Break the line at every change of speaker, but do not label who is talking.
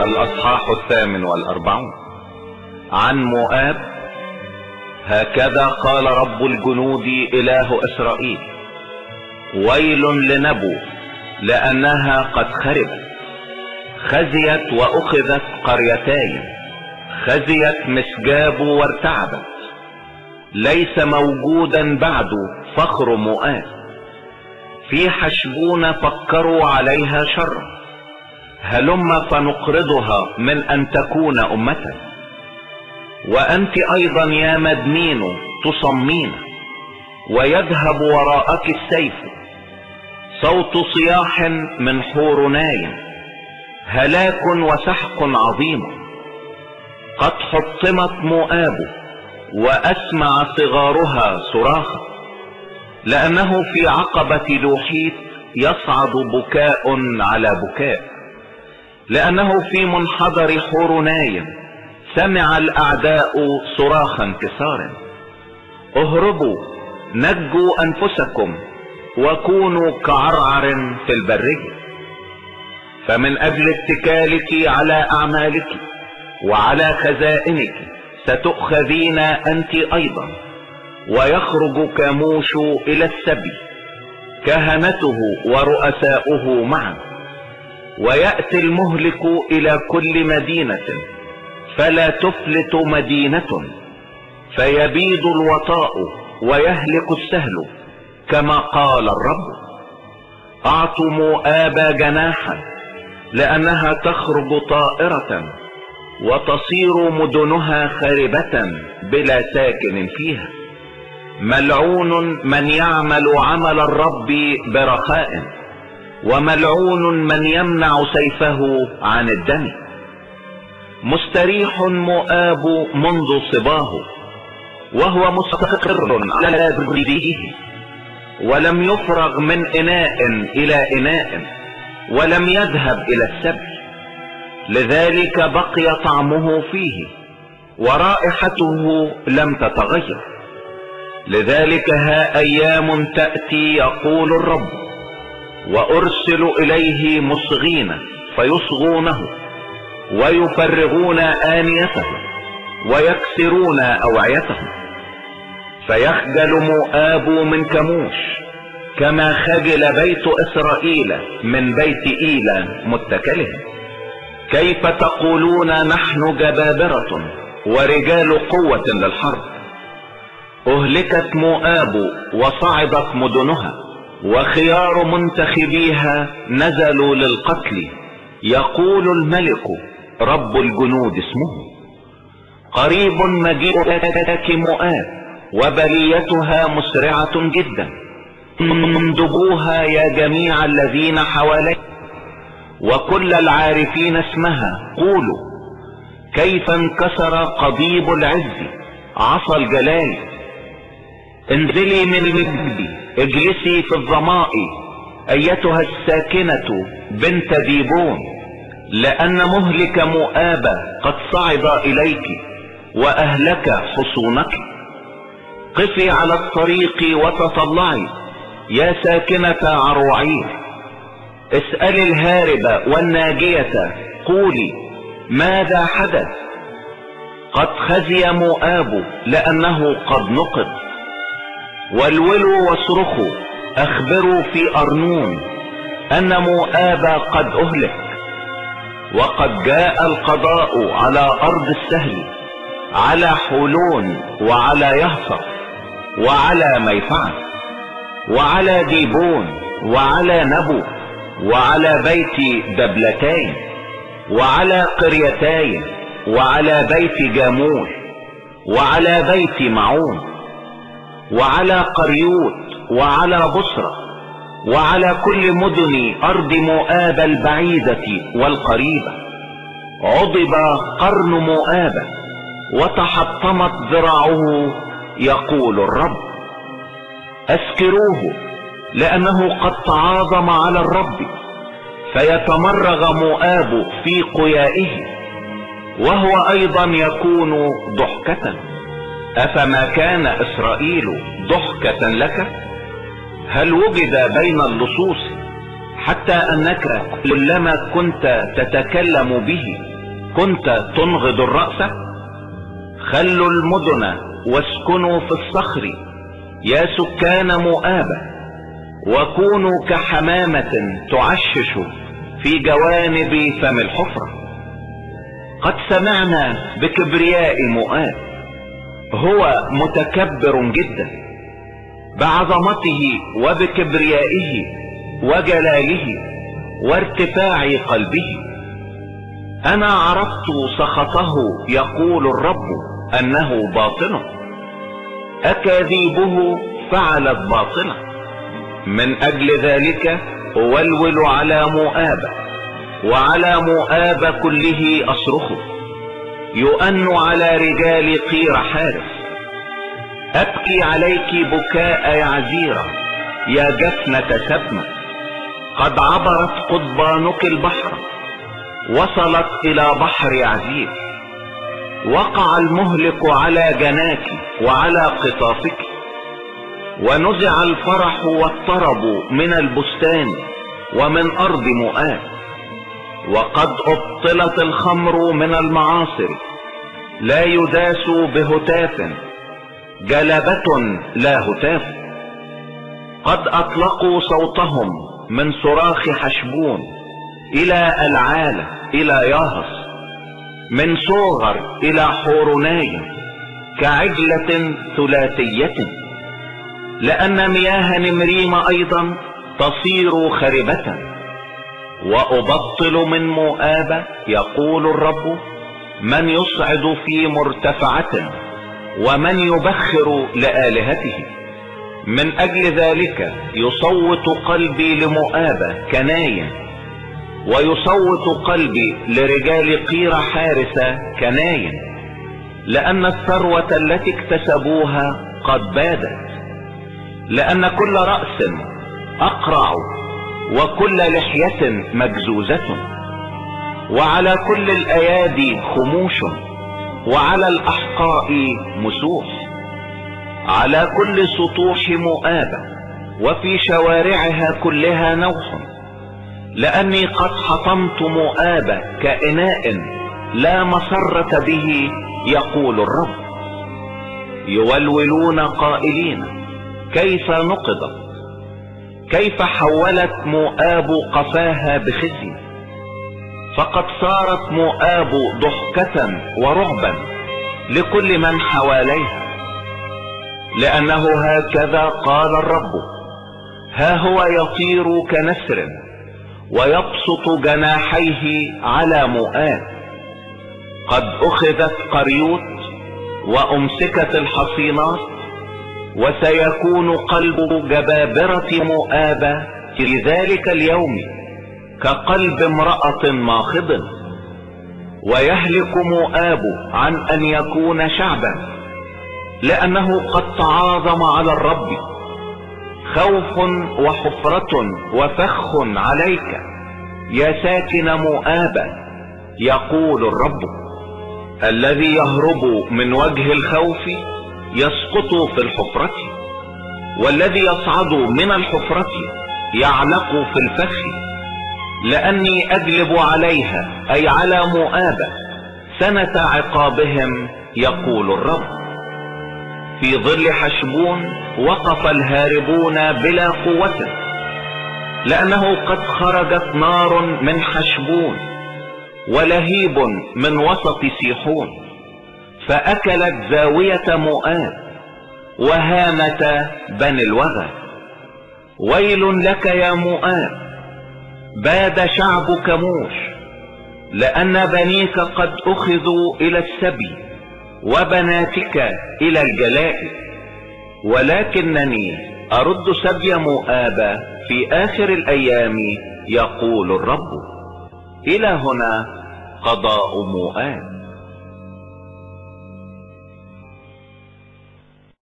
الأصحاح 48 عن مؤاب. هكذا قال رب الجنود إله إسرائيل: ويل لنبو لأنها قد خربت، خزيت وأخذت قريتين، خزيت مسجاب وارتعبت، ليس موجودا بعد فخر مؤاب. في حشبون فكروا عليها شرا، هلم فنقرضها من أن تكون أمة. وأنت أيضا يا مدمين تصمين، ويذهب وراءك السيف، صوت صياح من حورناي، هلاك وسحق عظيم. قد حطمت مؤاب وأسمع صغارها صراخا، لأنه في عقبة لوحيت يصعد بكاء على بكاء، لأنه في منحدر حورناي سمع الأعداء صراخ انكسار. اهربوا نجوا أنفسكم وكونوا كعرعر في البرية. فمن أجل اتكالك على أعمالك وعلى خزائنك ستؤخذين أنت أيضا، ويخرج كاموش إلى السبي، كهنته ورؤساؤه معا. ويأتي المهلك إلى كل مدينة، فلا تفلت مدينة، فيبيد الوطاء ويهلك السهل، كما قال الرب. أعطوا مؤاب جناحا، لأنها تخرج طائرة، وتصير مدنها خاربة بلا ساكن فيها. ملعون من يعمل عمل الرب برخاء، وملعون من يمنع سيفه عن الدم. مستريح مؤاب منذ صباه، وهو مستقر على بريه، ولم يفرغ من إناء إلى إناء، ولم يذهب إلى السبي. لذلك بقي طعمه فيه، ورائحته لم تتغير. لذلك ها أيام تأتي يقول الرب، وأرسل إليه مصغين فيصغونه، ويفرغون آنيته، ويكسرون أوعيته. فيخجل مؤاب من كموش، كما خجل بيت إسرائيل من بيت إيلا متكلهم. كيف تقولون نحن جبابرة ورجال قوة للحرب؟ أهلكت مؤاب وصعدت مدنها، وخيار منتخبيها نزلوا للقتل. يقول الملك رب الجنود اسمه: قريب مجيء لك مؤاب، وبليتها مسرعة جدا. انضبوها يا جميع الذين حواليها، وكل العارفين اسمها قولوا: كيف انكسر قضيب العز، عصا الجلال. انزلي من المجد، اجلسي في الظماء، ايتها الساكنة بنت ديبون، لان مهلك مؤاب قد صعد اليك، واهلك حصونك. قفي على الطريق وتطلعي يا ساكنة عروعير، اسألي الهاربة والناجية، قولي: ماذا حدث؟ قد خزي مؤاب لأنه قد نقض. والولوا واصرخوا، اخبروا في أرنون أن مؤاب قد أهلك. وقد جاء القضاء على أرض السهل، على حولون وعلى يهصر وعلى ميفعة، وعلى ديبون وعلى نبو، وعلى بيت دبلتين، وعلى قريتين، وعلى بيت جامور، وعلى بيت معون، وعلى قريوت، وعلى بصرة، وعلى كل مدن أرض مؤاب البعيدة والقريبة. عضب قرن مؤاب وتحطمت ذراعه، يقول الرب. اسكروه لأنه قد تعاظم على الرب، فيتمرغ مؤاب في قيائه، وهو أيضا يكون ضحكة. أفما كان إسرائيل ضحكة لك؟ هل وجد بين اللصوص حتى أنك كلما كنت تتكلم به كنت تنغض الرأس؟ خلوا المدن واسكنوا في الصخر يا سكان مؤاب، وكونوا كحمامة تعشش في جوانب فم الحفرة. قد سمعنا بكبرياء مؤاب، هو متكبر جدا، بعظمته وبكبريائه وجلاله وارتفاع قلبه. انا عرفت سخطه يقول الرب انه باطل، اكاذيبه فعلت باطلة. من اجل ذلك اولول على مؤاب، وعلى مؤاب كله اصرخ، يؤن على رجال قير حارس. ابكي عليك بكاء يعزيرة يا جفنة سبمة، قد عبرت قضبانك البحر، وصلت الى بحر يعزير. وقع المهلك على جناك وعلى قطافك، ونزع الفرح والطرب من البستان ومن ارض مؤاب. وقد ابطلت الخمر من المعاصر، لا يداس بهتاف، جلبة لا هتاف. قد اطلقوا صوتهم من صراخ حشبون الى العالة الى ياهص، من صوغر الى حورناي كعجلة ثلاثية. لان مياه نمريم ايضا تصير خربة، وابطل من مؤاب يقول الرب من يصعد في مرتفعة، ومن يبخر لآلهته. من اجل ذلك يصوت قلبي لمؤاب كنايا، ويصوت قلبي لرجال قير حارس كنايا، لان الثروة التي اكتسبوها قد بادت. لان كل رأس اقرع، وكل لحية مجزوزة، وعلى كل الايادي خموش، وعلى الاحقاء مسوح. على كل سطوح مؤاب وفي شوارعها كلها نوح، لاني قد حطمت مؤاب كإناء لا مسرة به يقول الرب. يولولون قائلين كيف نقضت، كيف حولت مؤاب قفاها بخزي. فقد صارت مؤاب ضحكة ورعبا لكل من حواليها. لانه هكذا قال الرب، ها هو يطير كنسر، ويبسط جناحيه على مؤاب. قد اخذت قريوت وامسكت الحصينات، وسيكون قلب جبابرة مؤاب في ذلك اليوم كقلب امرأة ماخض. ويهلك مؤاب عن ان يكون شعبا، لانه قد تعاظم على الرب. خوف وحفرة وفخ عليك يا ساكن مؤاب يقول الرب. الذي يهرب من وجه الخوف يسقط في الحفرة، والذي يصعد من الحفرة يعلق في الفخ. لاني اجلب عليها اي على مؤاب سنة عقابهم يقول الرب. في ظل حشبون وقف الهاربون بلا قوة، لانه قد خرجت نار من حشبون ولهيب من وسط سيحون، فاكلت زاوية مؤاب وهامة بني الوغى. ويل لك يا مؤاب، باد شعبك موش، لان بنيك قد اخذوا الى السبي، وبناتك الى الجلاء. ولكنني ارد سبي مؤاب في اخر الايام يقول الرب. الى هنا قضاء مؤاب.